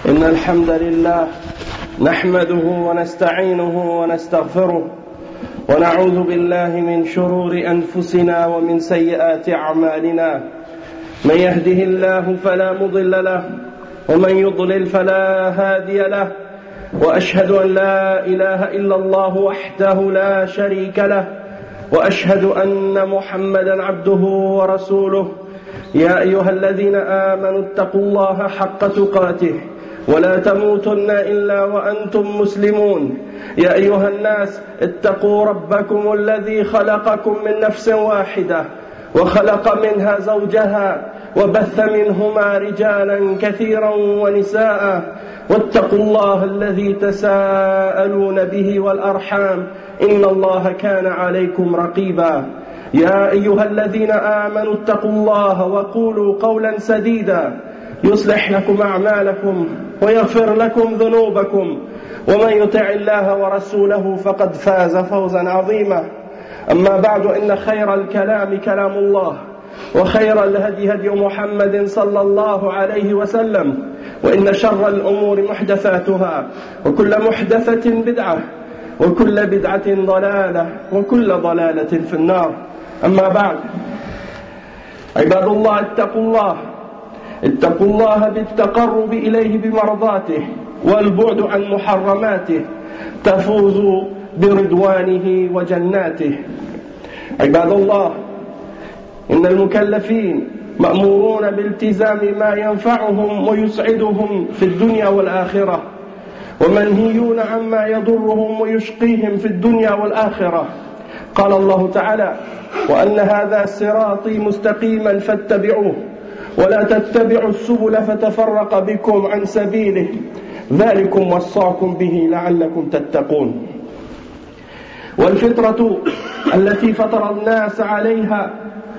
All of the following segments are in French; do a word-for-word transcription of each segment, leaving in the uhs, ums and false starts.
إن الحمد لله نحمده ونستعينه ونستغفره ونعوذ بالله من شرور أنفسنا ومن سيئات أعمالنا. من يهده الله فلا مضل له ومن يضلل فلا هادي له، وأشهد أن لا إله إلا الله وحده لا شريك له، وأشهد أن محمدا عبده ورسوله. يا أيها الذين آمنوا اتقوا الله حق تقاته ولا تموتن إلا وأنتم مسلمون. يا أيها الناس اتقوا ربكم الذي خلقكم من نفس واحدة وخلق منها زوجها وبث منهما رجالا كثيرا ونساء، واتقوا الله الذي تساءلون به والأرحام إن الله كان عليكم رقيبا. يا أيها الذين آمنوا اتقوا الله وقولوا قولا سديدا يصلح لكم أعمالكم ويغفر لكم ذنوبكم، ومن يطع الله ورسوله فقد فاز فوزا عظيما. أما بعد، إن خير الكلام كلام الله، وخير الهدي هدي محمد صلى الله عليه وسلم، وإن شر الأمور محدثاتها، وكل محدثة بدعة، وكل بدعة ضلالة، وكل ضلالة في النار. أما بعد، عباد الله، اتقوا الله اتقوا الله بالتقرب إليه بمرضاته والبعد عن محرماته، تفوزوا برضوانه وجناته. عباد الله، إن المكلفين مأمورون بالتزام ما ينفعهم ويسعدهم في الدنيا والآخرة، ومنهيون عما يضرهم ويشقيهم في الدنيا والآخرة. قال الله تعالى: وأن هذا صراطي مستقيما فاتبعوه ولا تتبعوا السبل فتفرق بكم عن سبيله، ذلكم وصاكم به لعلكم تتقون. والفطرة التي فطر الناس عليها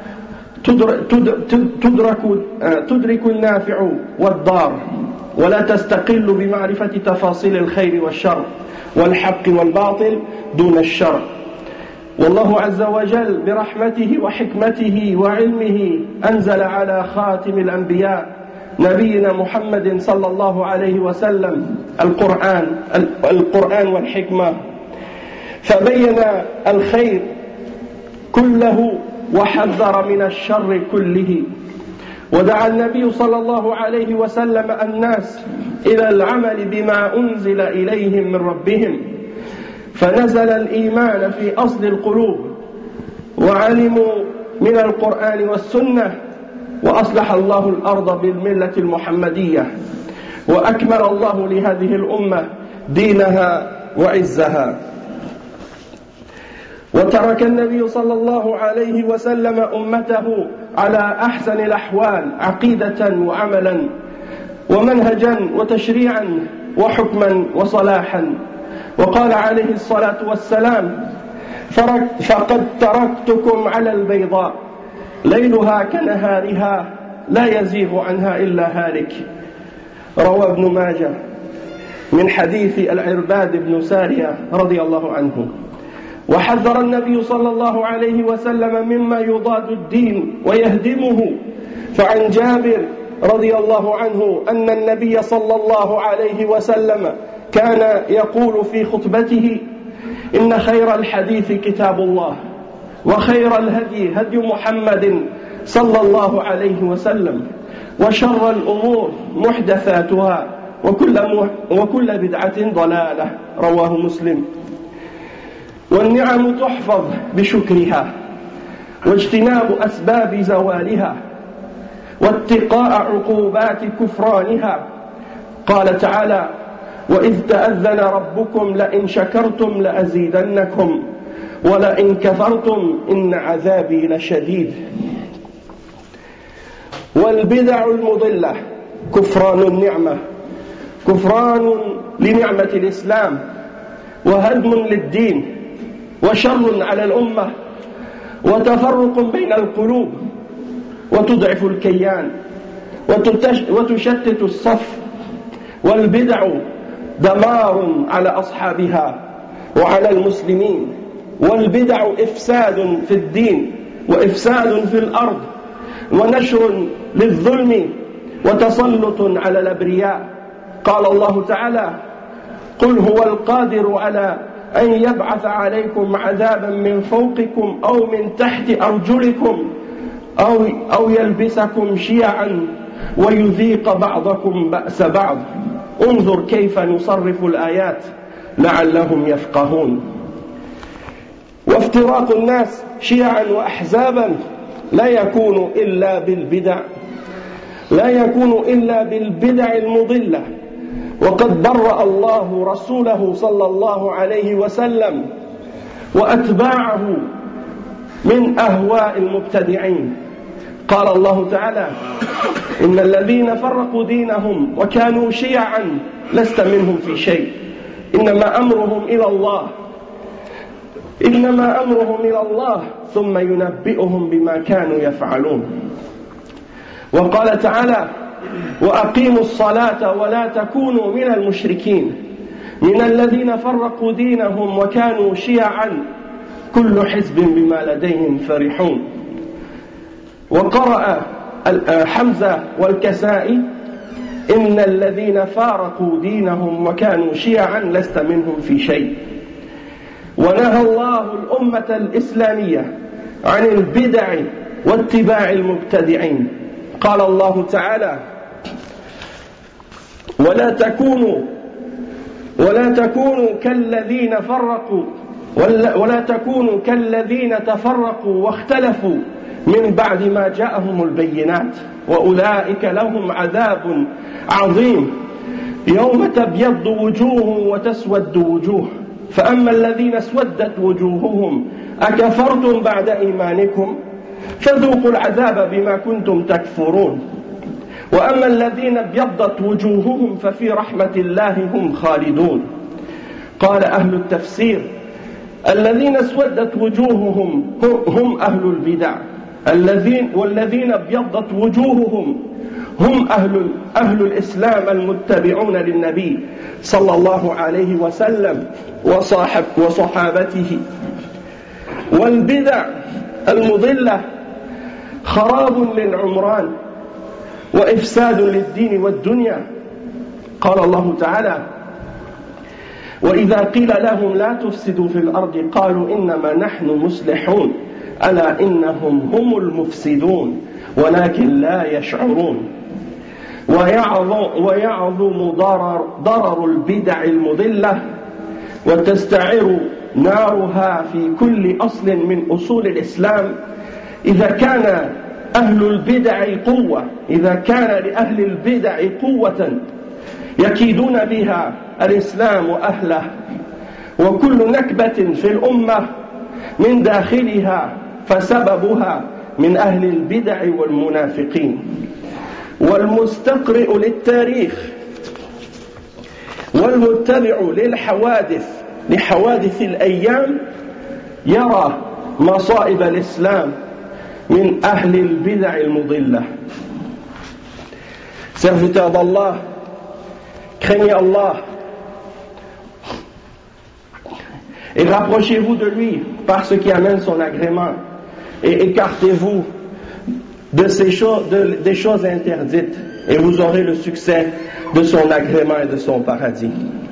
تدرك, تدرك النافع والضار، ولا تستقل بمعرفة تفاصيل الخير والشر والحق والباطل دون الشر. والله عز وجل برحمته وحكمته وعلمه أنزل على خاتم الأنبياء نبينا محمد صلى الله عليه وسلم القرآن القرآن والحكمة، فبين الخير كله وحذر من الشر كله. ودعا النبي صلى الله عليه وسلم الناس إلى العمل بما أنزل إليهم من ربهم، فنزل الإيمان في أصل القلوب، وعلموا من القرآن والسنة، وأصلح الله الأرض بالملة المحمدية، وأكمل الله لهذه الأمة دينها وعزها. وترك النبي صلى الله عليه وسلم أمته على أحسن الأحوال عقيدة وعملا ومنهجا وتشريعا وحكما وصلاحا. وقال عليه الصلاة والسلام: فقد تركتكم على البيضاء ليلها كنهارها لا يزيغ عنها إلا هالك. روى ابن ماجه من حديث العرباد بن سارية رضي الله عنه. وحذر النبي صلى الله عليه وسلم مما يضاد الدين ويهدمه، فعن جابر رضي الله عنه أن النبي صلى الله عليه وسلم كان يقول في خطبته: إن خير الحديث كتاب الله، وخير الهدي هدي محمد صلى الله عليه وسلم، وشر الأمور محدثاتها، وكل, وكل بدعة ضلالة. رواه مسلم. والنعم تحفظ بشكرها، واجتناب أسباب زوالها، واتقاء عقوبات كفرانها. قال تعالى: وإذ تأذن ربكم لئن شكرتم لأزيدنكم ولئن كفرتم إن عذابي لشديد. والبدع المضلة كفران النعمة، كفران لنعمة الإسلام، وهدم للدين، وشر على الأمة، وتفرق بين القلوب، وتضعف الكيان، وتشتت الصف. والبدع دمار على أصحابها وعلى المسلمين، والبدع إفساد في الدين وإفساد في الأرض، ونشر للظلم وتسلط على الأبرياء قال الله تعالى قل هو القادر على أن يبعث عليكم عذابا من فوقكم أو من تحت أرجلكم أو, أو يلبسكم شيعا ويذيق بعضكم بأس بعض انظر كيف نصرف الآيات لعلهم يفقهون. وافتراق الناس شيعا وأحزابا لا يكون إلا بالبدع لا يكون إلا بالبدع المضلة، وقد برأ الله رسوله صلى الله عليه وسلم وأتباعه من أهواء المبتدعين. قال الله تعالى إن الذين فرقوا دينهم وكانوا شيعا لست منهم في شيء إنما أمرهم إلى الله إنما أمرهم إلى الله ثم ينبئهم بما كانوا يفعلون. وقال تعالى وأقيموا الصلاة ولا تكونوا من المشركين من الذين فرقوا دينهم وكانوا شيعا كل حزب بما لديهم فرحون. وقرأ حمزة والكسائي إن الذين فارقوا دينهم وكانوا شيعا لست منهم في شيء. ونهى الله الأمة الإسلامية عن البدع واتباع المبتدعين. قال الله تعالى ولا تكونوا ولا تكونوا كالذين فرقوا ولا, ولا تكونوا كالذين تفرقوا واختلفوا من بعد ما جاءهم البينات وأولئك لهم عذاب عظيم يوم تبيض وجوه وتسود وجوه فأما الذين اسودت وجوههم أكفرتم بعد إيمانكم فذوقوا العذاب بما كنتم تكفرون وأما الذين ابيضت وجوههم ففي رحمة الله هم خالدون. قال أهل التفسير الذين اسودت وجوههم هم أهل البدع الذين والذين ابيضت وجوههم هم أهل, أهل الإسلام المتبعون للنبي صلى الله عليه وسلم وصاحب وصحابته. والبدع المضلة خراب للعمران وإفساد للدين والدنيا. قال الله تعالى وإذا قيل لهم لا تفسدوا في الأرض قالوا إنما نحن مصلحون ألا إنهم هم المفسدون ولكن لا يشعرون. ويعظم, ويعظم ضرر, ضرر البدع المضلة وتستعر نارها في كل أصل من أصول الإسلام إذا كان أهل البدع قوة إذا كان لأهل البدع قوة يكيدون بها الإسلام وأهله. وكل نكبة في الأمة من داخلها فسببها من أهل البدع والمنافقين. والمستقرئ للتاريخ والمتبع للحوادث لحوادث الأيام يرى مصائب الإسلام من أهل البدع المضلة. Serviteurs d'Allah, craignez Allah et rapprochez-vous de lui par ce qui amène son agrément et écartez-vous de ces choses, de, des choses interdites et vous aurez le succès de son agrément et de son paradis.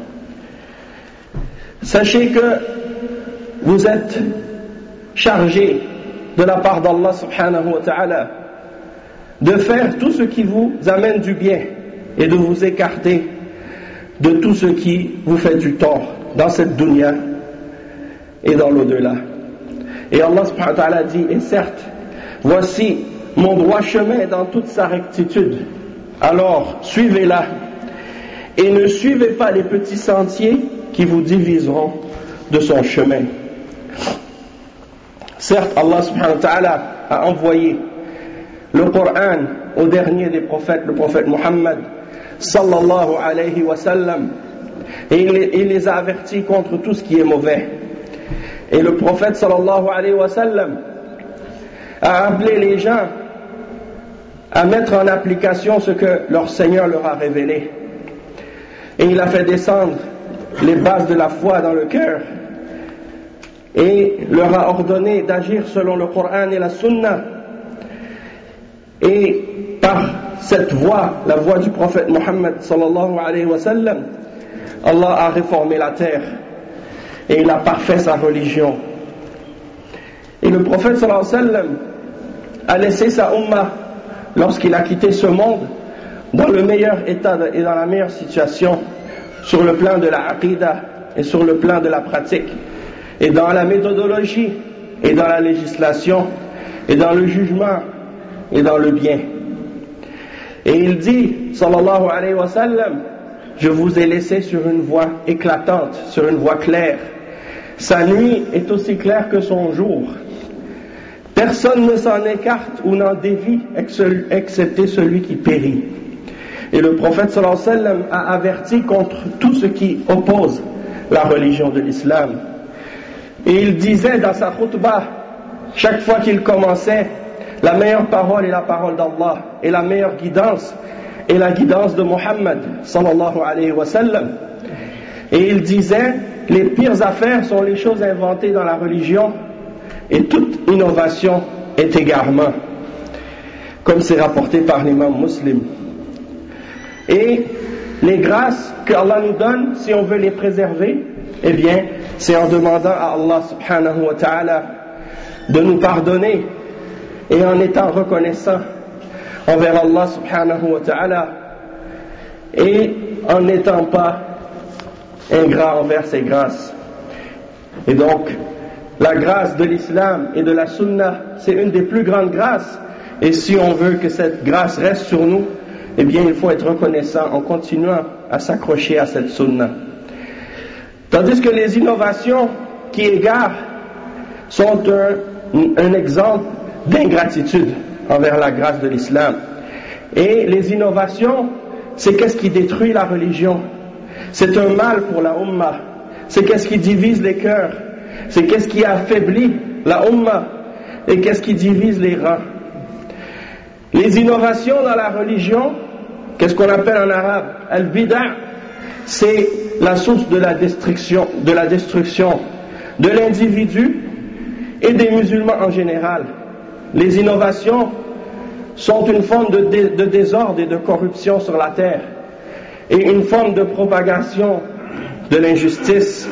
Sachez que vous êtes chargés de la part d'Allah subhanahu wa ta'ala de faire tout ce qui vous amène du bien et de vous écarter de tout ce qui vous fait du tort dans cette dunya et dans l'au-delà. Et Allah subhanahu wa ta'ala dit, et certes, voici mon droit chemin dans toute sa rectitude, alors suivez-la et ne suivez pas les petits sentiers qui vous diviseront de son chemin. Certes, Allah subhanahu wa ta'ala a envoyé le Coran au dernier des prophètes, le prophète Muhammad sallallahu alayhi wa sallam, et il les, il les a avertis contre tout ce qui est mauvais. Et le prophète sallallahu alayhi wa sallam a appelé les gens à mettre en application ce que leur Seigneur leur a révélé. Et il a fait descendre les bases de la foi dans le cœur et leur a ordonné d'agir selon le Coran et la Sunna. Et par cette voie, la voie du prophète Mohammed sallallahu alayhi wa sallam, Allah a réformé la terre et il a parfait sa religion. Et le prophète sallallahu alayhi wa sallam a laissé sa ummah, lorsqu'il a quitté ce monde, dans le meilleur état et dans la meilleure situation, sur le plan de la aqidah et sur le plan de la pratique, et dans la méthodologie, et dans la législation, et dans le jugement, et dans le bien. Et il dit, sallallahu alayhi wa sallam, je vous ai laissé sur une voie éclatante, sur une voie claire. Sa nuit est aussi claire que son jour. Personne ne s'en écarte ou n'en dévie, excepté celui qui périt. Et le prophète sallallahu alayhi wa sallam a averti contre tout ce qui oppose la religion de l'islam. Et il disait dans sa khutbah, chaque fois qu'il commençait, la meilleure parole est la parole d'Allah, et la meilleure guidance est la guidance de Muhammad sallallahu alayhi wa sallam. Et il disait, les pires affaires sont les choses inventées dans la religion, et toute innovation est égarement, comme c'est rapporté par l'imam Muslim. Et les grâces que Allah nous donne, si on veut les préserver, eh bien, c'est en demandant à Allah subhanahu wa ta'ala de nous pardonner et en étant reconnaissant envers Allah subhanahu wa ta'ala et en n'étant pas ingrat envers ses grâces. Et donc, la grâce de l'islam et de la sunna, c'est une des plus grandes grâces. Et si on veut que cette grâce reste sur nous, eh bien, il faut être reconnaissant en continuant à s'accrocher à cette sunna. Tandis que les innovations qui égarent sont un, un exemple d'ingratitude envers la grâce de l'islam. Et les innovations, c'est qu'est-ce qui détruit la religion. C'est un mal pour la ummah. C'est qu'est-ce qui divise les cœurs. C'est qu'est-ce qui affaiblit la ummah. Et qu'est-ce qui divise les rangs. Les innovations dans la religion, qu'est-ce qu'on appelle en arabe al-bida', c'est la source de la destruction, de la destruction de l'individu et des musulmans en général. Les innovations sont une forme de, dé, de désordre et de corruption sur la terre et une forme de propagation de l'injustice.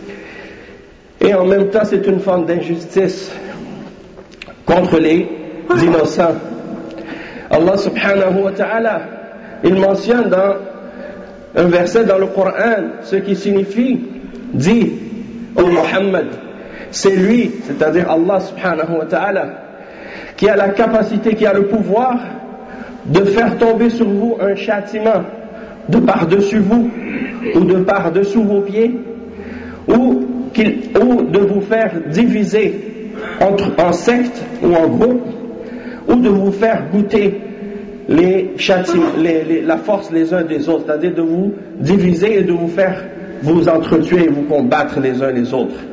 Et en même temps, c'est une forme d'injustice contre les innocents. Allah subhanahu wa ta'ala, il mentionne dans un verset dans le Coran, ce qui signifie, dit au Muhammad, c'est lui, c'est-à-dire Allah subhanahu wa ta'ala, qui a la capacité, qui a le pouvoir de faire tomber sur vous un châtiment de par-dessus vous, ou de par-dessous vos pieds, ou, ou de vous faire diviser entre, en secte ou en groupe, ou de vous faire goûter les châtiments, les, les, la force les uns des autres, c'est-à-dire de vous diviser et de vous faire vous entretuer et vous combattre les uns les autres.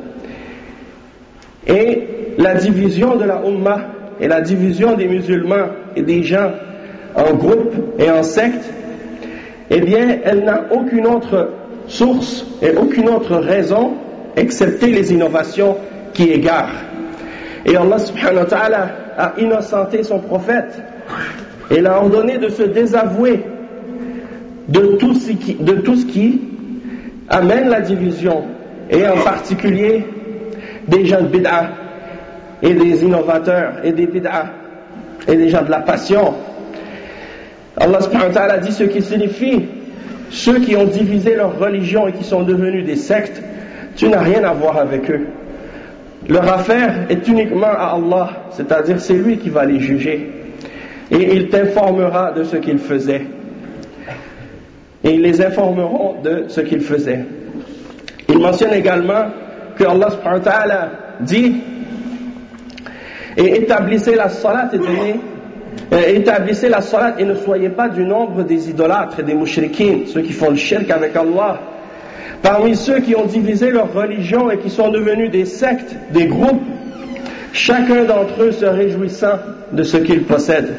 Et la division de la Ummah et la division des musulmans et des gens en groupe et en secte, eh bien, elle n'a aucune autre source et aucune autre raison excepté les innovations qui égarent. Et Allah subhanahu wa ta'ala a innocenté son prophète et il a ordonné de se désavouer de tout ce qui, de tout ce qui amène la division, et en particulier des gens de bid'a et des innovateurs et des bid'a et des gens de la passion. Allah subhanahu wa ta'ala dit ce qui signifie ceux qui ont divisé leur religion et qui sont devenus des sectes, tu n'as rien à voir avec eux. Leur affaire est uniquement à Allah, c'est-à-dire c'est lui qui va les juger. Et il t'informera de ce qu'ils faisaient. Et ils les informeront de ce qu'ils faisaient. Il mentionne également que Allah subhanahu wa ta'ala dit et établissez la salat et donnez, euh, établissez la salat et ne soyez pas du nombre des idolâtres et des mouchriquins, ceux qui font le shirk avec Allah. Parmi ceux qui ont divisé leur religion et qui sont devenus des sectes, des groupes, chacun d'entre eux se réjouissant de ce qu'il possède.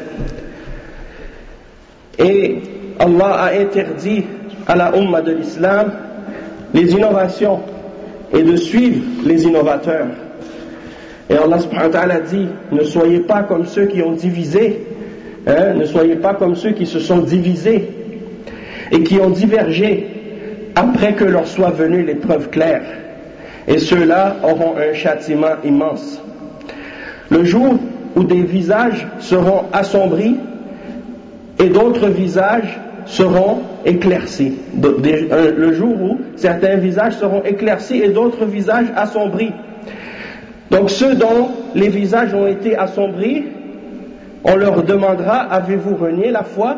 Et Allah a interdit à la Ummah de l'islam les innovations et de suivre les innovateurs. Et Allah subhanahu wa ta'ala dit, ne soyez pas comme ceux qui ont divisé Hein, ne soyez pas comme ceux qui se sont divisés et qui ont divergé après que leur soit venue l'épreuve claire. Et ceux-là auront un châtiment immense. Le jour où des visages seront assombris et d'autres visages seront éclaircis. Le jour où certains visages seront éclaircis et d'autres visages assombris. Donc ceux dont les visages ont été assombris, on leur demandera, avez-vous renié la foi?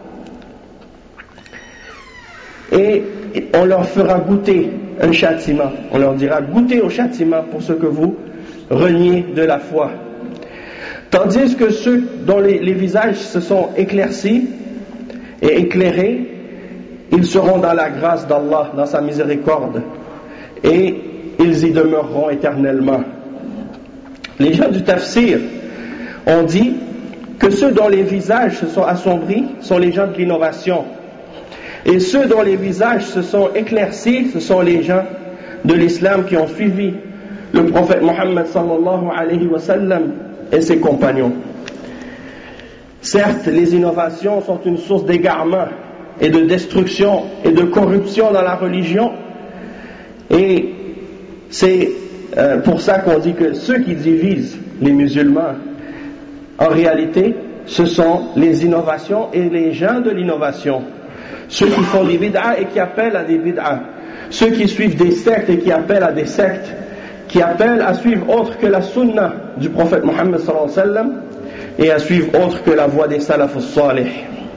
Et on leur fera goûter un châtiment. On leur dira, goûtez au châtiment pour ce que vous reniez de la foi. Tandis que ceux dont les, les visages se sont éclaircis et éclairés, ils seront dans la grâce d'Allah, dans sa miséricorde, et ils y demeureront éternellement. Les gens du tafsir ont dit que ceux dont les visages se sont assombris sont les gens de l'innovation, et ceux dont les visages se sont éclaircis, ce sont les gens de l'islam qui ont suivi le prophète Mohammed sallallahu alayhi wa sallam et ses compagnons. Certes, les innovations sont une source d'égarement et de destruction et de corruption dans la religion, et c'est euh, pour ça qu'on dit que ceux qui divisent les musulmans, en réalité, ce sont les innovations et les gens de l'innovation. Ceux qui font des bid'ah et qui appellent à des bid'ah. Ceux qui suivent des sectes et qui appellent à des sectes, qui appellent à suivre autre que la sunna du prophète Mohammed sallallahu alayhi wa sallam et à suivre autre que la voie des salafus salih.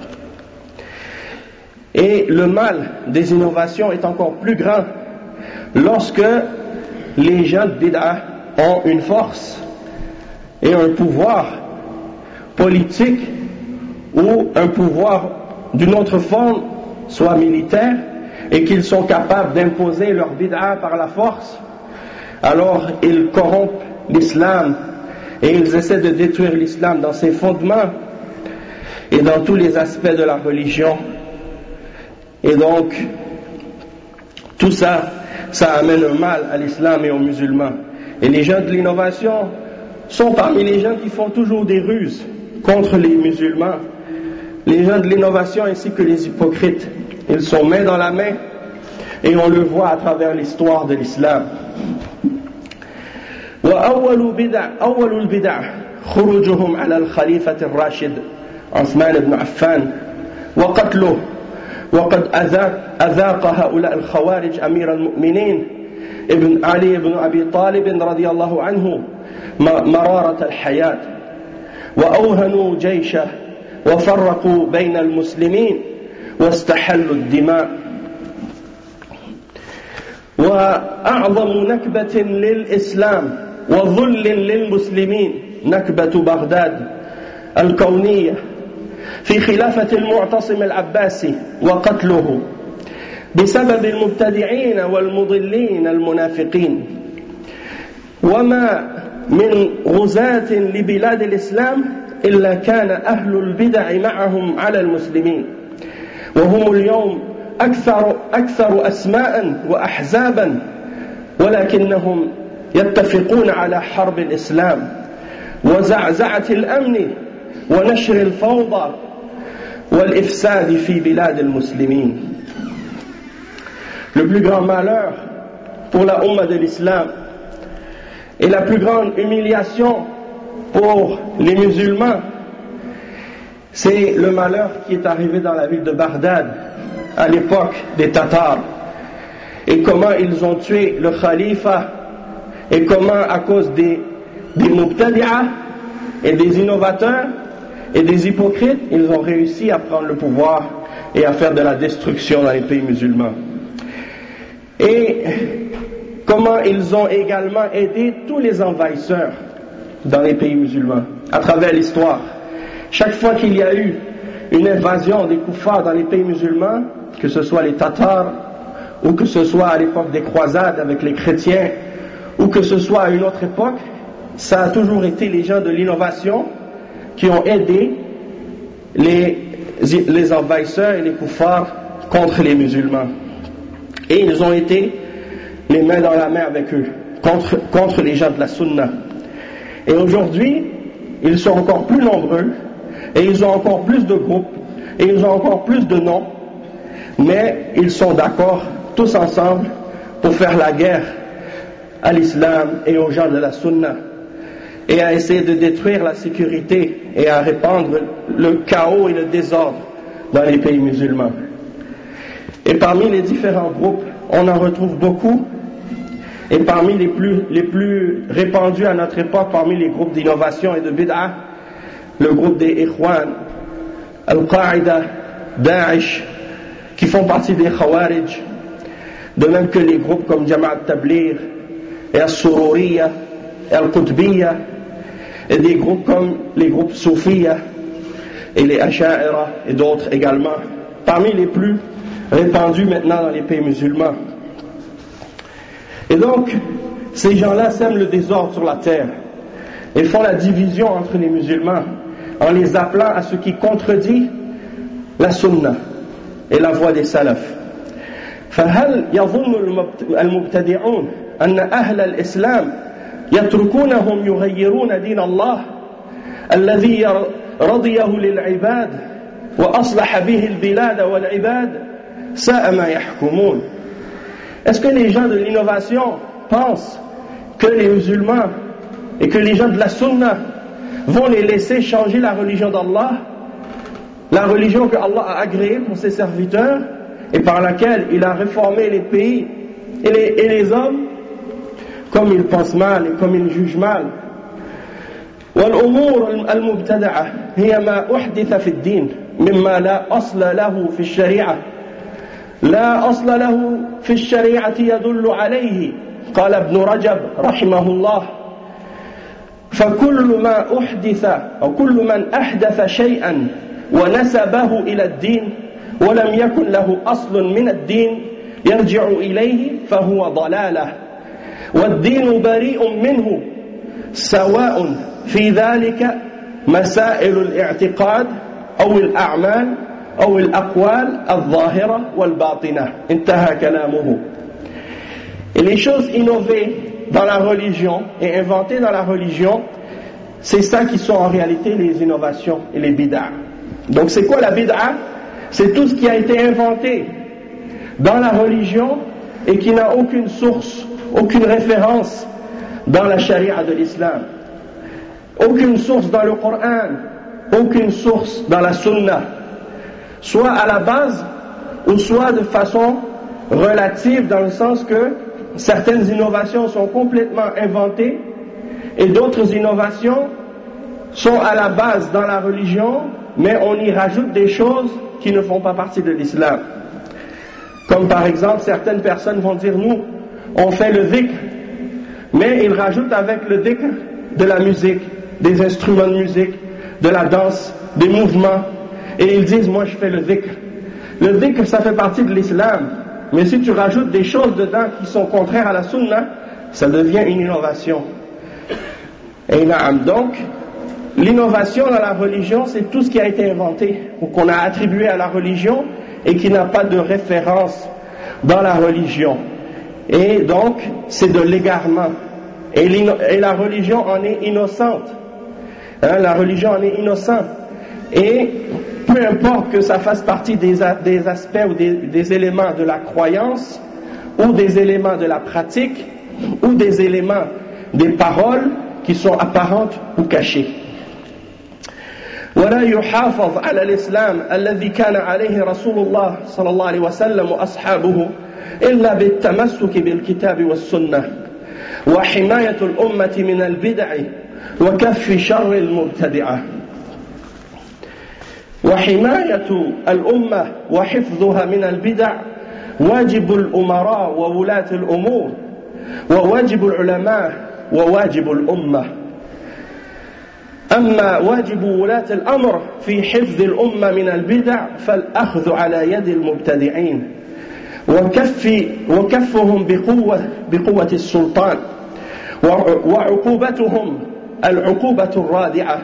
Et le mal des innovations est encore plus grand lorsque les gens de bid'ah ont une force et un pouvoir politique ou un pouvoir d'une autre forme, soit militaire, et qu'ils sont capables d'imposer leur bid'ah par la force. Alors ils corrompent l'islam et ils essaient de détruire l'islam dans ses fondements et dans tous les aspects de la religion. Et donc tout ça, ça amène un mal à l'islam et aux musulmans. Et les gens de l'innovation sont parmi les gens qui font toujours des ruses contre les musulmans. Les gens de l'innovation ainsi que les hypocrites, ils sont main dans la main, et on le voit à travers l'histoire de l'islam. وأول بدع أول البدع خروجهم على الخليفة الراشد عثمان بن عفان وقتله، وقد أذاق, أذاق هؤلاء الخوارج أمير المؤمنين ابن علي بن أبي طالب رضي الله عنه مرارة الحياة، وأوهنوا جيشه وفرقوا بين المسلمين واستحلوا الدماء. وأعظم نكبة للإسلام وذل للمسلمين نكبة بغداد الكونية في خلافة المعتصم العباسي وقتله بسبب المبتدعين والمضلين المنافقين. وما من غزاة لبلاد الإسلام إلا كان أهل البدع معهم على المسلمين، وهم اليوم أكثر, أكثر أسماء وأحزابا، ولكنهم يتفقون على حرب الإسلام وزعزعة الأمن ونشر الفوضى والإفساد في بلاد المسلمين. Le plus grand malheur pour la Ummah de l'Islam et la plus grande humiliation pour les musulmans, c'est le malheur qui est arrivé dans la ville de Bagdad à l'époque des Tatars, et comment ils ont tué le khalifa, et comment à cause des, des mubtadi'ah et des innovateurs et des hypocrites, ils ont réussi à prendre le pouvoir et à faire de la destruction dans les pays musulmans. Et comment ils ont également aidé tous les envahisseurs dans les pays musulmans à travers l'histoire. Chaque fois qu'il y a eu une invasion des koufars dans les pays musulmans, que ce soit les Tatars ou que ce soit à l'époque des croisades avec les chrétiens ou que ce soit à une autre époque, ça a toujours été les gens de l'innovation qui ont aidé les, les envahisseurs et les koufars contre les musulmans. Et ils ont été les mains dans la main avec eux, contre, contre les gens de la sunna. Et aujourd'hui, ils sont encore plus nombreux et ils ont encore plus de groupes, et ils ont encore plus de noms, mais ils sont d'accord tous ensemble pour faire la guerre à l'islam et aux gens de la sunna, et à essayer de détruire la sécurité et à répandre le chaos et le désordre dans les pays musulmans. Et parmi les différents groupes, on en retrouve beaucoup, et parmi les plus, les plus répandus à notre époque, parmi les groupes d'innovation et de bid'ah, le groupe des Ikhwan, Al-Qaïda, Daesh, qui font partie des Khawarij, de même que les groupes comme Jama'at Tabligh, et Al-Sururiya, et Al-Qutbiyya, et des groupes comme les groupes Soufiyya, et les Asha'ira, et d'autres également, parmi les plus répandus maintenant dans les pays musulmans. Et donc, ces gens-là sèment le désordre sur la terre. Ils font la division entre les musulmans en les appelant à ce qui contredit la sunna et la voie des salafs. فهل يظن المبتدعون أن أهل الإسلام يتركونهم يغيرون دين الله الذي رضيه للعباد وأصلح به البلاد والعباد ساء ما يحكمون. Est-ce que les gens de l'innovation pensent que les musulmans et que les gens de la sunna vont les laisser changer la religion d'Allah, la religion que Allah a agréée pour ses serviteurs et par laquelle il a réformé les pays et les, et les hommes, comme ils pensent mal et comme ils jugent mal. والأمور المبتدعة هي ما أحدث في الدين مما لا أصل له في الشريعة لا أصل له في الشريعة يدل عليه قال ابن رجب رحمه الله فكل ما أحدث أو كل من أحدث شيئا ونسبه إلى الدين ولم يكن له أصل من الدين يرجع إليه فهو ضلالة والدين بريء منه سواء في ذلك مسائل الاعتقاد أو الأعمال أو الأقوال الظاهرة والباطنة انتهى كلامه. Et les choses innovées dans la religion et inventées dans la religion, c'est ça qui sont en réalité les innovations et les bid'ah. Donc c'est quoi la bid'ah? C'est tout ce qui a été inventé dans la religion et qui n'a aucune source, aucune référence dans la charia de l'islam. Aucune source dans le Coran, aucune source dans la sunna, soit à la base ou soit de façon relative, dans le sens que certaines innovations sont complètement inventées et d'autres innovations sont à la base dans la religion, mais on y rajoute des choses qui ne font pas partie de l'islam. Comme par exemple, certaines personnes vont dire, nous, on fait le dhikr, mais ils rajoutent avec le dhikr de la musique, des instruments de musique, de la danse, des mouvements, et ils disent, moi je fais le dhikr. Le dhikr, ça fait partie de l'islam, mais si tu rajoutes des choses dedans qui sont contraires à la sunna, ça devient une innovation. Et naam, donc, l'innovation dans la religion, c'est tout ce qui a été inventé, ou qu'on a attribué à la religion, et qui n'a pas de référence dans la religion. Et donc, c'est de l'égarement. Et, et la religion en est innocente. Hein, la religion en est innocente. Et peu importe que ça fasse partie des, des aspects ou des, des éléments de la croyance, ou des éléments de la pratique, ou des éléments des paroles qui sont apparentes ou cachées. ولا يحافظ على الإسلام الذي كان عليه رسول الله صلى الله عليه وسلم وأصحابه إلا بالتمسك بالكتاب والسنة وحماية الأمة من البدع وكف شر المبتدعة. وحماية الأمة وحفظها من البدع واجب الأمراء وولاة الأمور وواجب العلماء وواجب الأمة. أما واجب ولاة الأمر في حفظ الأمة من البدع فالأخذ على يد المبتدعين وكف وكفهم بقوة بقوة السلطان وعقوبتهم العقوبة الرادعة.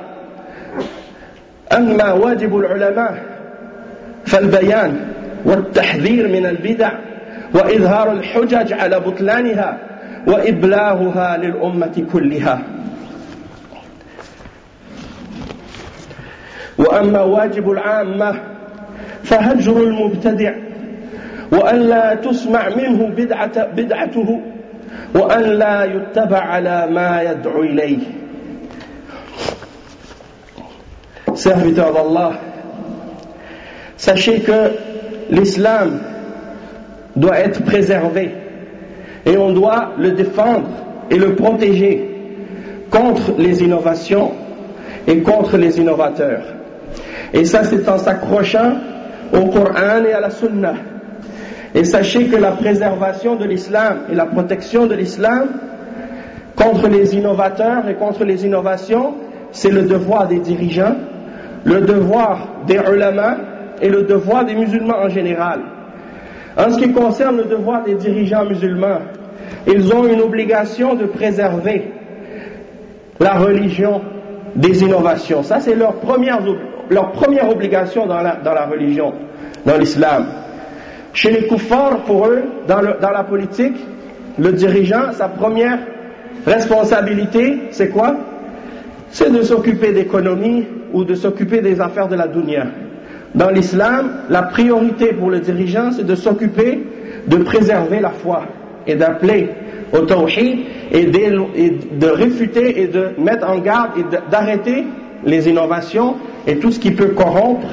أما واجب العلماء فالبيان والتحذير من البدع وإظهار الحجج على بطلانها وإبلاغها للأمة كلها. وأما واجب العامة فهجر المبتدع وأن لا تسمع منه بدعة بدعته وأن لا يتبع على ما يدعو إليه. Serviteurs d'Allah, sachez que l'islam doit être préservé et on doit le défendre et le protéger contre les innovations et contre les innovateurs. Et ça, c'est en s'accrochant au Coran et à la Sunna. Et sachez que la préservation de l'islam et la protection de l'islam contre les innovateurs et contre les innovations, c'est le devoir des dirigeants, le devoir des ulama et le devoir des musulmans en général. En ce qui concerne le devoir des dirigeants musulmans, ils ont une obligation de préserver la religion des innovations. Ça, c'est leur première, leur première obligation dans la, dans la religion, dans l'islam. Chez les kuffars, pour eux, dans, le, dans la politique, le dirigeant, sa première responsabilité, c'est quoi? C'est de s'occuper d'économie ou de s'occuper des affaires de la dunya. Dans l'islam, la priorité pour le dirigeant, c'est de s'occuper de préserver la foi et d'appeler au tawhid et de réfuter et de mettre en garde et d'arrêter les innovations et tout ce qui peut corrompre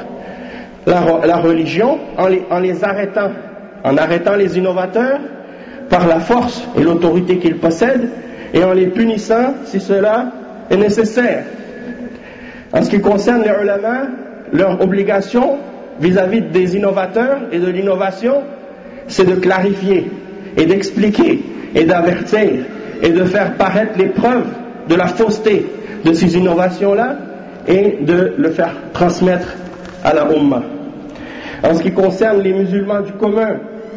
la, la religion en les, en les arrêtant, en arrêtant les innovateurs par la force et l'autorité qu'ils possèdent et en les punissant si cela est nécessaire. En ce qui concerne les ulama, leur obligation vis-à-vis des innovateurs et de l'innovation, c'est de clarifier et d'expliquer et d'avertir et de faire paraître les preuves de la fausseté de ces innovations-là et de le faire transmettre à la Ummah. En ce qui concerne les musulmans du commun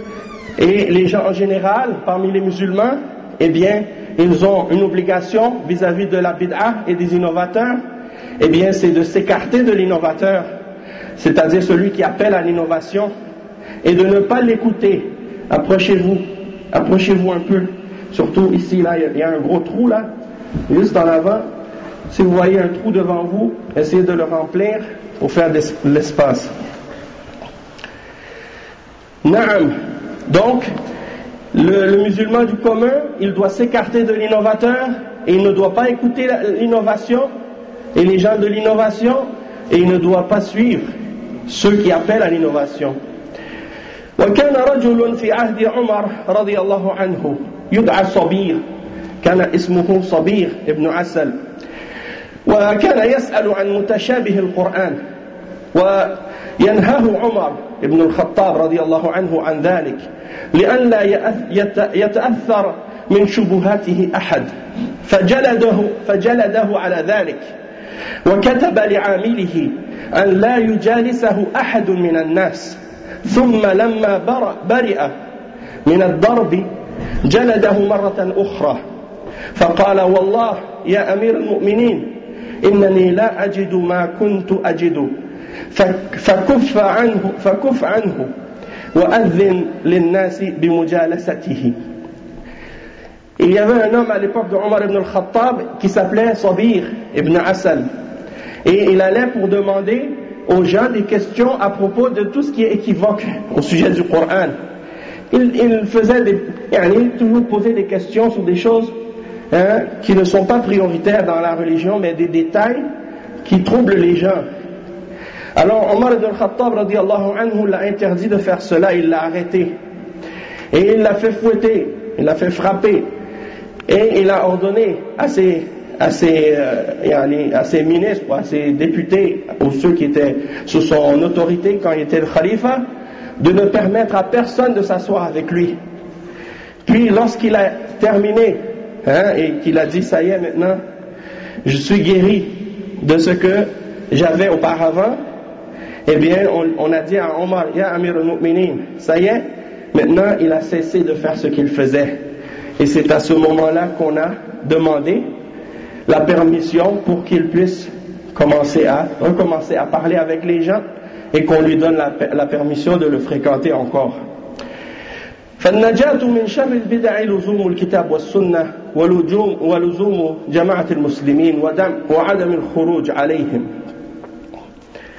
et les gens en général, parmi les musulmans, eh bien, ils ont une obligation vis-à-vis de la bid'ah et des innovateurs, eh bien, c'est de s'écarter de l'innovateur, c'est-à-dire celui qui appelle à l'innovation, et de ne pas l'écouter. Approchez-vous, approchez-vous un peu, surtout ici, là, il y a un gros trou là, juste en avant. Si vous voyez un trou devant vous, essayez de le remplir pour faire de l'espace. Naam. Donc, le, le musulman du commun, il doit s'écarter de l'innovateur et il ne doit pas écouter l'innovation et les gens de l'innovation et il ne doit pas suivre ceux qui appellent à l'innovation. وكان رجل في عهد عمر رضي الله عنه يدعى صبير، كان اسمه صبير ابن عسل، وكان يسأل عن متشابه القرآن وينهاه عمر ابن الخطاب رضي الله عنه عن ذلك لئلا يتأثر من شبهاته أحد، فجلده فجلده على ذلك، وكتب لعامله أن لا يجالسه أحد من الناس، ثم لما برئ من الضرب جلده مرة أخرى، فقال والله يا أمير المؤمنين إنني لا أجد ما كنت أجد، فكف عنه فكف عنه وأذن للناس بمجالسته. Il y avait un homme à l'époque de Omar ibn al-Khattab qui s'appelait Sabir ibn Asal, et il allait pour demander aux gens des questions à propos de tout ce qui est équivoque au sujet du Coran. Il, il faisait des, il toujours posait des questions sur des choses hein, qui ne sont pas prioritaires dans la religion, mais des détails qui troublent les gens. Alors Omar ibn al-Khattab radiallahu anhu l'a interdit de faire cela, il l'a arrêté et il l'a fait fouetter, il l'a fait frapper et il a ordonné à ses à ses, euh, à ses ministres, à ses députés, ou ceux qui étaient sous son autorité quand il était le khalifa, de ne permettre à personne de s'asseoir avec lui. Puis lorsqu'il a terminé hein, et qu'il a dit ça y est maintenant je suis guéri de ce que j'avais auparavant, eh bien on, on a dit à Omar ya Amir al-Mu'minin, ça y est maintenant il a cessé de faire ce qu'il faisait, et c'est à ce moment-là qu'on a demandé la permission pour qu'il puisse commencer à recommencer à parler avec les gens et qu'on lui donne la, la permission de le fréquenter encore. فالنجاة من شر البدع لزوم الكتاب والسنة ولزوم ولزوم جماعة المسلمين وعدم الخروج عليهم.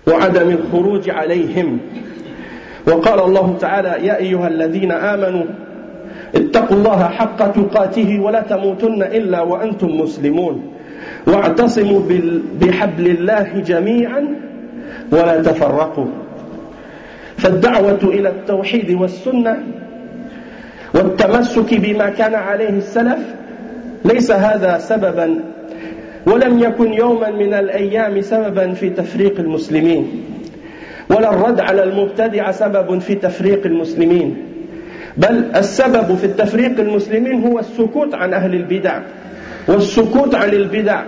وعدم الخروج عليهم. وقال الله تعالى: يا أيها الذين آمنوا اتقوا الله حق تقاته ولا تموتن إلا وأنتم مسلمون واعتصموا بحبل الله جميعا ولا تفرقوا. فالدعوة إلى التوحيد والسنة والتمسك بما كان عليه السلف ليس هذا سببا، ولم يكن يوما من الأيام سببا في تفريق المسلمين، ولا الرد على المبتدع سبب في تفريق المسلمين، بل السبب في التفريق المسلمين هو السكوت عن أهل البدع والسكوت عن البدع،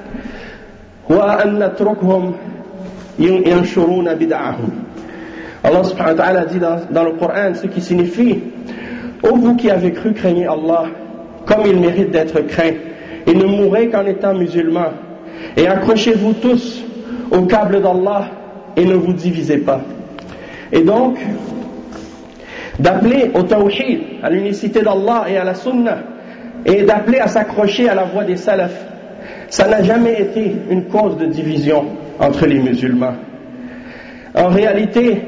وأن نتركهم ينشرون بدعهم. Allah subhanahu wa ta'ala dit dans, dans le Coran, ce qui signifie: ô vous qui avez cru, craignez Allah comme il mérite d'être craint, et ne mourrez qu'en étant musulmans, et accrochez-vous tous au câble d'Allah et ne vous divisez pas. Et donc, d'appeler au tawhid, à l'unicité d'Allah et à la sunnah, et d'appeler à s'accrocher à la voie des salafs, ça n'a jamais été une cause de division entre les musulmans. En réalité,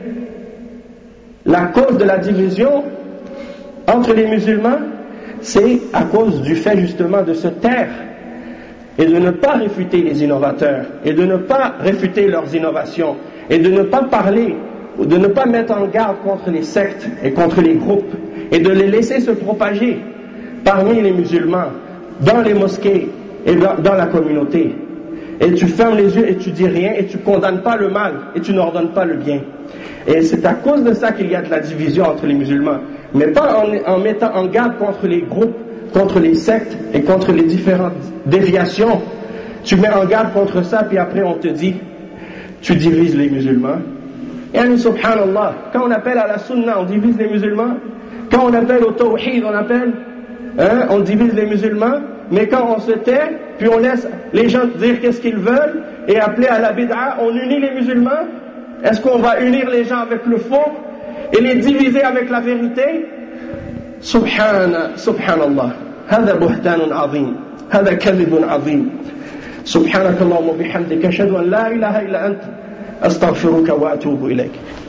la cause de la division entre les musulmans, c'est à cause du fait justement de se taire et de ne pas réfuter les innovateurs et de ne pas réfuter leurs innovations et de ne pas parler ou de ne pas mettre en garde contre les sectes et contre les groupes et de les laisser se propager parmi les musulmans, dans les mosquées et dans, dans la communauté. Et tu fermes les yeux et tu dis rien et tu condamnes pas le mal et tu n'ordonnes pas le bien. Et c'est à cause de ça qu'il y a de la division entre les musulmans, mais pas en, en mettant en garde contre les groupes, contre les sectes et contre les différentes déviations. Tu mets en garde contre ça, puis après on te dit tu divises les musulmans. Et subhanallah, quand on appelle à la sunna, on divise les musulmans. Quand on appelle au tawhid, on appelle, hein, on divise les musulmans. Mais quand on se tait, puis on laisse les gens dire qu'est-ce qu'ils veulent et appeler à la bid'a, on unit les musulmans. Est-ce qu'on va unir les gens avec le faux et les diviser avec la vérité? Subhana, subhanallah. هذا بهتان عظيم. هذا كذب عظيم. سبحانك اللهم وبحمدك أشهد أن لا إله إلا أنت أستغفرك وأتوب إليك.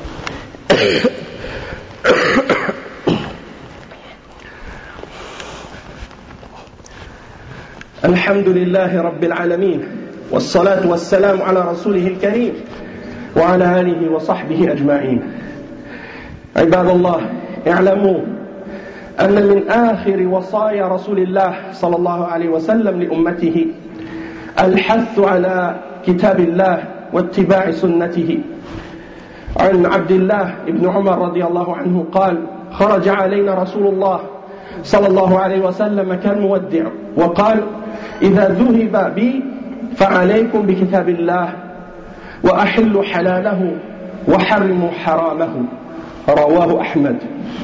الحمد لله رب العالمين والصلاة والسلام على رسوله الكريم وعلى آله وصحبه أجمعين. عباد الله، اعلموا أن من آخر وصايا رسول الله صلى الله عليه وسلم لأمته الحث على كتاب الله واتباع سنته. عن عبد الله بن عمر رضي الله عنه قال: خرج علينا رسول الله صلى الله عليه وسلم كالمودع وقال: إذا ذهب بي فعليكم بكتاب الله وأحلوا حلاله وحرموا حرامه. رواه أحمد.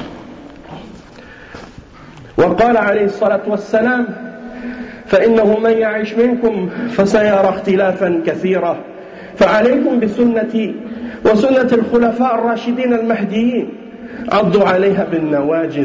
وقال عليه الصلاة والسلام: فإنه من يعيش منكم فسيرى اختلافا كثيرا فعليكم بسنتي وسنة الخلفاء الراشدين المهديين عضوا عليها بالنواجذ.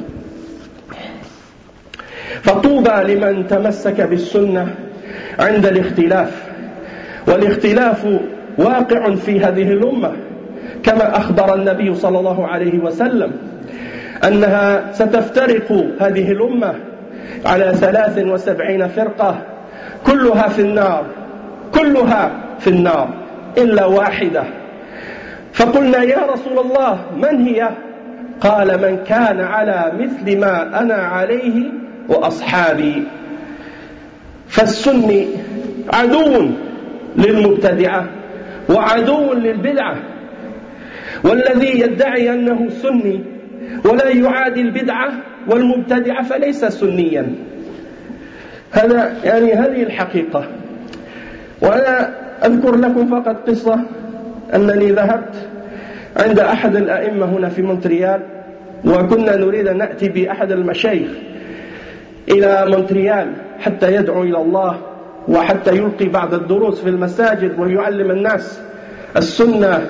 فطوبى لمن تمسك بالسنة عند الاختلاف، والاختلاف واقع في هذه الأمة كما أخبر النبي صلى الله عليه وسلم أنها ستفترق هذه الأمة على ثلاث وسبعين فرقة كلها في النار كلها في النار إلا واحدة. فقلنا: يا رسول الله من هي؟ قال: من كان على مثل ما أنا عليه وأصحابي. فالسني عدو للمبتدعة وعدو للبدعة، والذي يدعي أنه سني ولا يعادي البدعة والمبتدعة فليس سنيا. هذا يعني هذه الحقيقة. وأنا أذكر لكم فقط قصة أنني ذهبت عند أحد الأئمة هنا في مونتريال، وكنا نريد أن نأتي بأحد المشايخ إلى مونتريال حتى يدعو إلى الله وحتى يلقي بعض الدروس في المساجد ويعلم الناس السنة.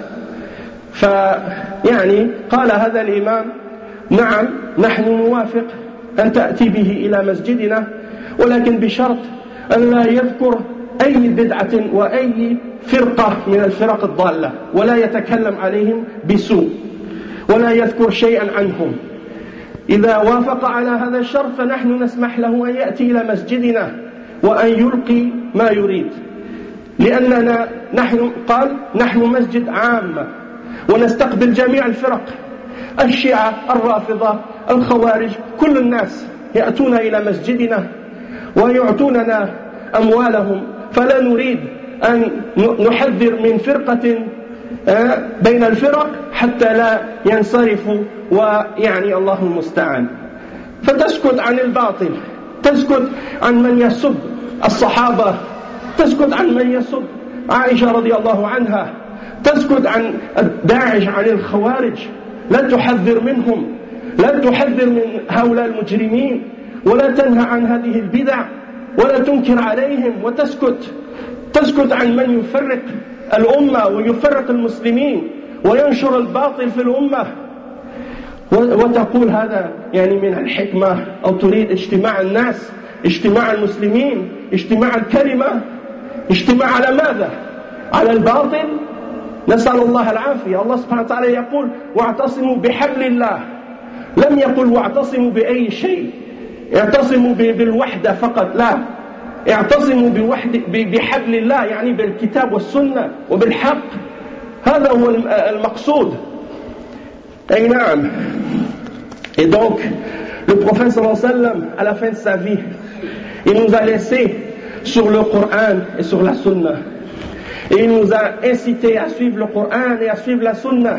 فيعني قال هذا الإمام: نعم نحن نوافق أن تأتي به إلى مسجدنا، ولكن بشرط أن لا يذكر أي بدعة وأي فرقة من الفرق الضالة ولا يتكلم عليهم بسوء ولا يذكر شيئا عنهم. إذا وافق على هذا الشرط فنحن نسمح له أن يأتي إلى مسجدنا وأن يلقي ما يريد، لأننا نحن قال نحن مسجد عام ونستقبل جميع الفرق، الشيعة، الرافضة، الخوارج، كل الناس يأتون إلى مسجدنا ويعطوننا أموالهم، فلا نريد أن نحذر من فرقة بين الفرق حتى لا ينصرفوا، ويعني الله المستعان. فتسكت عن الباطل، تسكت عن من يسب الصحابة، تسكت عن من يسب عائشة رضي الله عنها، تسكت عن داعش، عن الخوارج، لا تحذر منهم، لا تحذر من هؤلاء المجرمين، ولا تنهى عن هذه البدع ولا تنكر عليهم، وتسكت تسكت عن من يفرق الأمة ويفرق المسلمين وينشر الباطل في الأمة، وتقول هذا يعني من الحكمة، أو تريد اجتماع الناس، اجتماع المسلمين، اجتماع الكلمة، اجتماع على ماذا؟ على الباطل. نسأل الله العافية. الله سبحانه وتعالى يقول واعتصموا بحبل الله، لم يقل واعتصموا بأي شيء، اعتصموا بالوحدة فقط، لا، اعتصموا بحبل الله، يعني بالكتاب والسنة وبالحق، هذا هو المقصود. أي نعم. Et donc, le prophète sallallahu alayhi wa sallam, à la fin de sa vie, il nous a laissé sur le Coran et sur la Sunna. Et il nous a incité à suivre le Coran et à suivre la Sunna.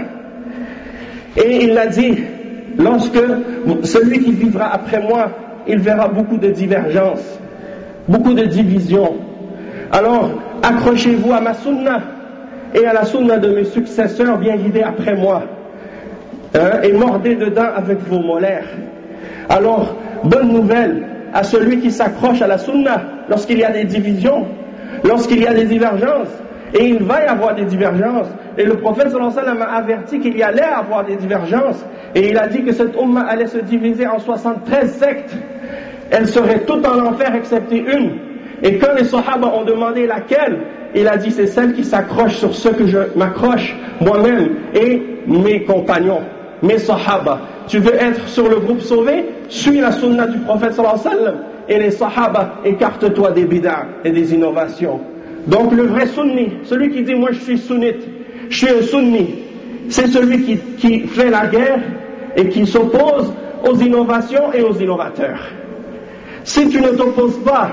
Et il a dit, lorsque celui qui vivra après moi, il verra beaucoup de divergences, beaucoup de divisions. Alors, accrochez-vous à ma Sunna et à la Sunna de mes successeurs bien guidés après moi. Hein, et mordez dedans avec vos molaires. Alors, bonne nouvelle à celui qui s'accroche à la Sunna lorsqu'il y a des divisions, lorsqu'il y a des divergences. Et il va y avoir des divergences. Et le prophète sallallahu alayhi wa sallam a averti qu'il y allait avoir des divergences. Et il a dit que cette umma allait se diviser en soixante-treize sectes. Elles seraient toutes en enfer excepté une. Et quand les sahaba ont demandé laquelle, il a dit c'est celle qui s'accroche sur ce que je m'accroche moi-même et mes compagnons, mes sahaba. Tu veux être sur le groupe sauvé? Suis la sunna du prophète sallallahu alayhi wa sallam. Et les sahaba, écarte-toi des bid'ah et des innovations. Donc le vrai sunni, celui qui dit moi je suis sunnite, je suis un sunni, c'est celui qui, qui fait la guerre et qui s'oppose aux innovations et aux innovateurs. Si tu ne t'opposes pas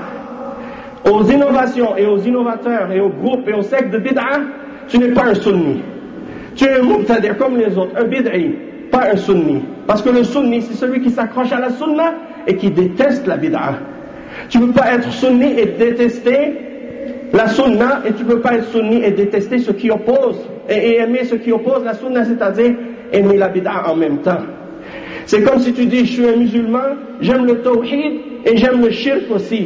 aux innovations et aux innovateurs et aux groupes et aux sectes de bid'ah, tu n'es pas un sunni. Tu es un mubtadi' comme les autres, un bid'i, pas un sunni. Parce que le sunni, c'est celui qui s'accroche à la sunna et qui déteste la bid'ah. Tu ne peux pas être sunni et détester la sunna, et tu ne peux pas être sunni et détester ce qui oppose, et, et aimer ce qui oppose la sunna, c'est-à-dire aimer la bid'a en même temps. C'est comme si tu dis, je suis un musulman, j'aime le tawhid, et j'aime le shirk aussi.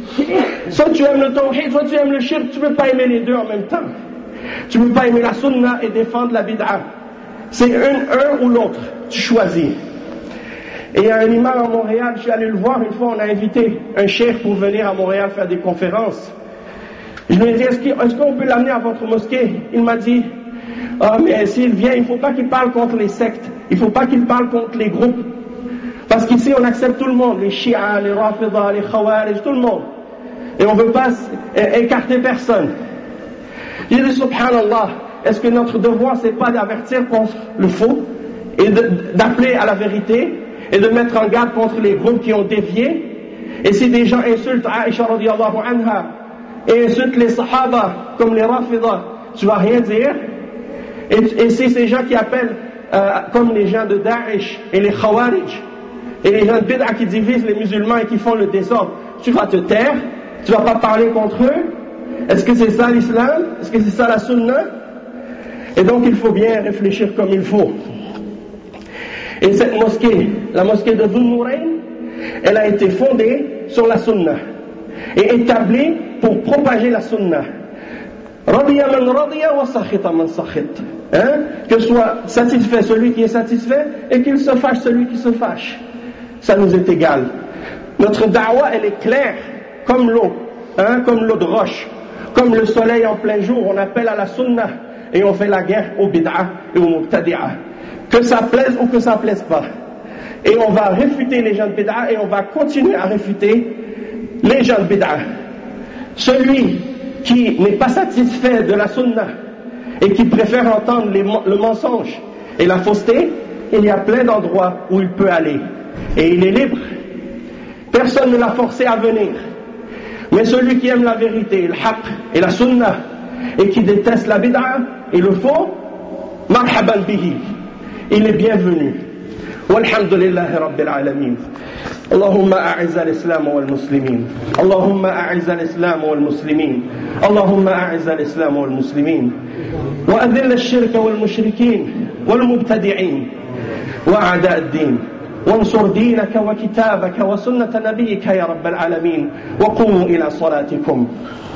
Soit tu aimes le tawhid, soit tu aimes le shirk, tu ne peux pas aimer les deux en même temps. Tu ne peux pas aimer la sunna et défendre la bid'a. C'est un, un ou l'autre, tu choisis. Et il y a un imam à Montréal, je suis allé le voir, une fois on a invité un cheikh pour venir à Montréal faire des conférences. Je lui ai dit, est-ce qu'on peut l'amener à votre mosquée? Il m'a dit, ah, mais s'il vient, il ne faut pas qu'il parle contre les sectes, il ne faut pas qu'il parle contre les groupes. Parce qu'ici, on accepte tout le monde, les Shia, les Rafida, les Khawarij, tout le monde. Et on ne veut pas écarter personne. J'ai dit, subhanallah, est-ce que notre devoir, c'est pas d'avertir contre le faux, et d'appeler à la vérité, et de mettre en garde contre les groupes qui ont dévié? Et si des gens insultent Aïcha radiyallahu anha, et insulte les sahaba comme les rafidah, tu vas rien dire. Et, et c'est ces gens qui appellent euh, comme les gens de Daesh et les Khawarij et les gens de Bid'a qui divisent les musulmans et qui font le désordre, tu vas te taire, tu vas pas parler contre eux. Est-ce que c'est ça l'islam? Est-ce que c'est ça la sunna? Et donc il faut bien réfléchir comme il faut. Et cette mosquée, la mosquée de Dhul Nourayn, elle a été fondée sur la sunna et établie pour propager la sunna. Radiya man radiya wa sakhita man sakhit. Hein? Que soit satisfait celui qui est satisfait et qu'il se fâche celui qui se fâche. Ça nous est égal. Notre da'wa, elle est claire comme l'eau, hein? Comme l'eau de roche, comme le soleil en plein jour, on appelle à la sunnah et on fait la guerre au bid'a et au mubtadi'a. Que ça plaise ou que ça plaise pas. Et on va réfuter les gens de bid'a et on va continuer à réfuter les gens de bid'a. Celui qui n'est pas satisfait de la sunnah et qui préfère entendre les, le mensonge et la fausseté, il y a plein d'endroits où il peut aller. Et il est libre. Personne ne l'a forcé à venir. Mais celui qui aime la vérité, le haqq et la sunnah, et qui déteste la bid'a et le faux, marhaban bihi, il est bienvenu. Walhamdulillahi rabbil alamin. اللهم أعز الإسلام والمسلمين اللهم أعز الإسلام والمسلمين اللهم أعز الإسلام والمسلمين وأذل الشرك والمشركين والمبتدعين وأعداء الدين وانصر دينك وكتابك وسنة نبيك يا رب العالمين وقوموا إلى صلاتكم.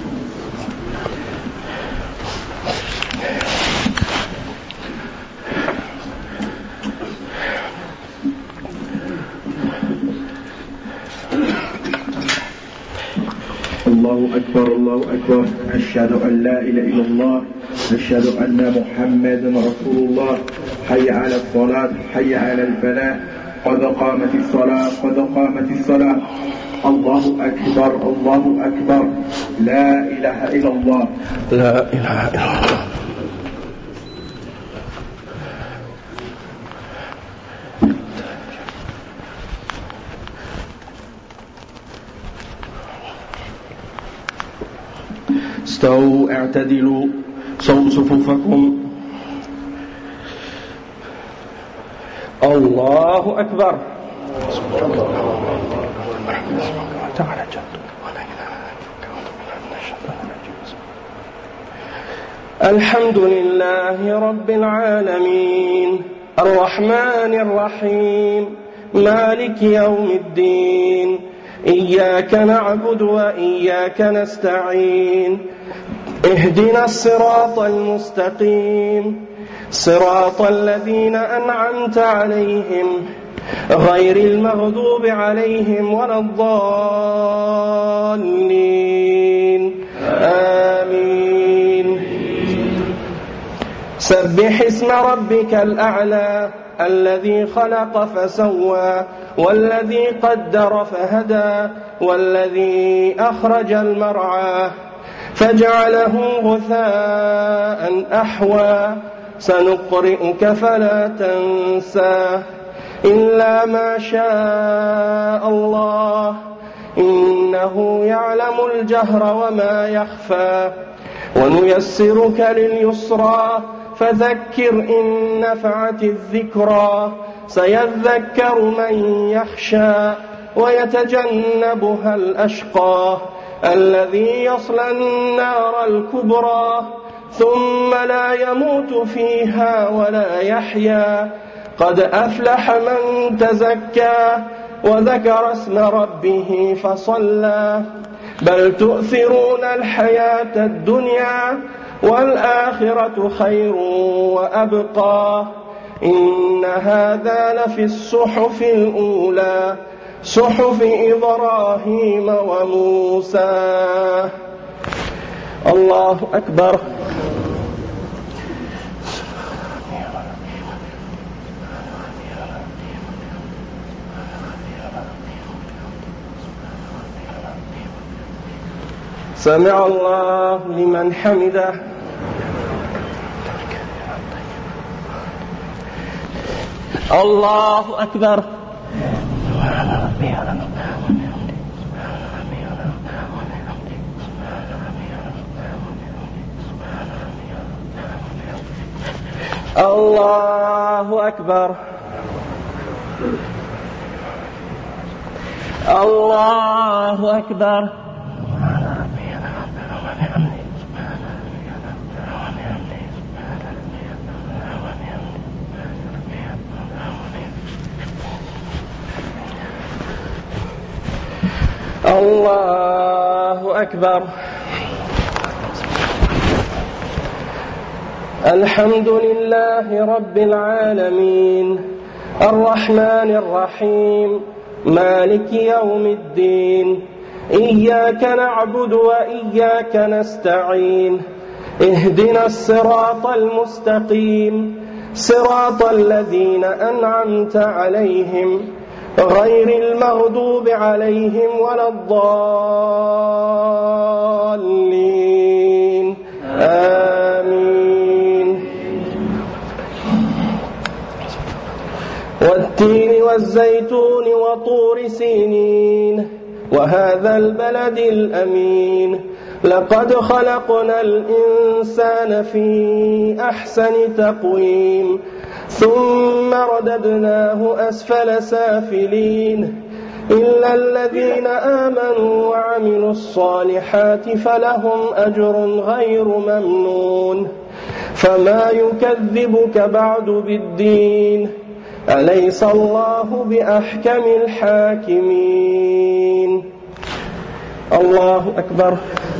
الله أكبر الله أكبر أشهد أن لا إله إلا الله أشهد أن محمدا رسول الله حي على الصلاة حي على الفلاح قد قامت الصلاة قد قامت الصلاة الله أكبر الله أكبر لا إله إلا الله لا إله إلا الله. استووا اعتدلوا صووا صفوفكم. الله أكبر. الحمد لله رب العالمين الرحمن الرحيم مالك يوم الدين إياك نعبد وإياك نستعين اهدنا الصراط المستقيم صراط الذين أنعمت عليهم غير المغضوب عليهم ولا الضالين آمين. سبح اسم ربك الأعلى الذي خلق فسوى والذي قدر فهدى والذي أخرج المرعى فجعله غثاء أحوى سنقرئك فلا تنسى إلا ما شاء الله إنه يعلم الجهر وما يخفى ونيسرك لليسرى فذكر إن نفعت الذكرى سيذكر من يخشى ويتجنبها الأشقى الذي يصلى النار الكبرى ثم لا يموت فيها ولا يحيا قد أفلح من تزكى وذكر اسم ربه فصلى بل تؤثرون الحياة الدنيا والآخرة خير وأبقى إن هذا لفي الصحف الأولى صحف إبراهيم وموسى. الله أكبر. سمع الله لمن حمده. الله أكبر. الله أكبر. الله أكبر. الله أكبر. الحمد لله رب العالمين الرحمن الرحيم مالك يوم الدين إياك نعبد وإياك نستعين اهدنا الصراط المستقيم صراط الذين أنعمت عليهم غير المغضوب عليهم ولا الضالين آمين. والتين والزيتون وطور سينين وهذا البلد الأمين لقد خلقنا الإنسان في أحسن تقويم ثم رددناه أسفل سافلين إلا الذين آمنوا وعملوا الصالحات فلهم أجر غير ممنون. فما يكذبك بعد بالدين أليس الله بأحكم الحاكمين. الله أكبر.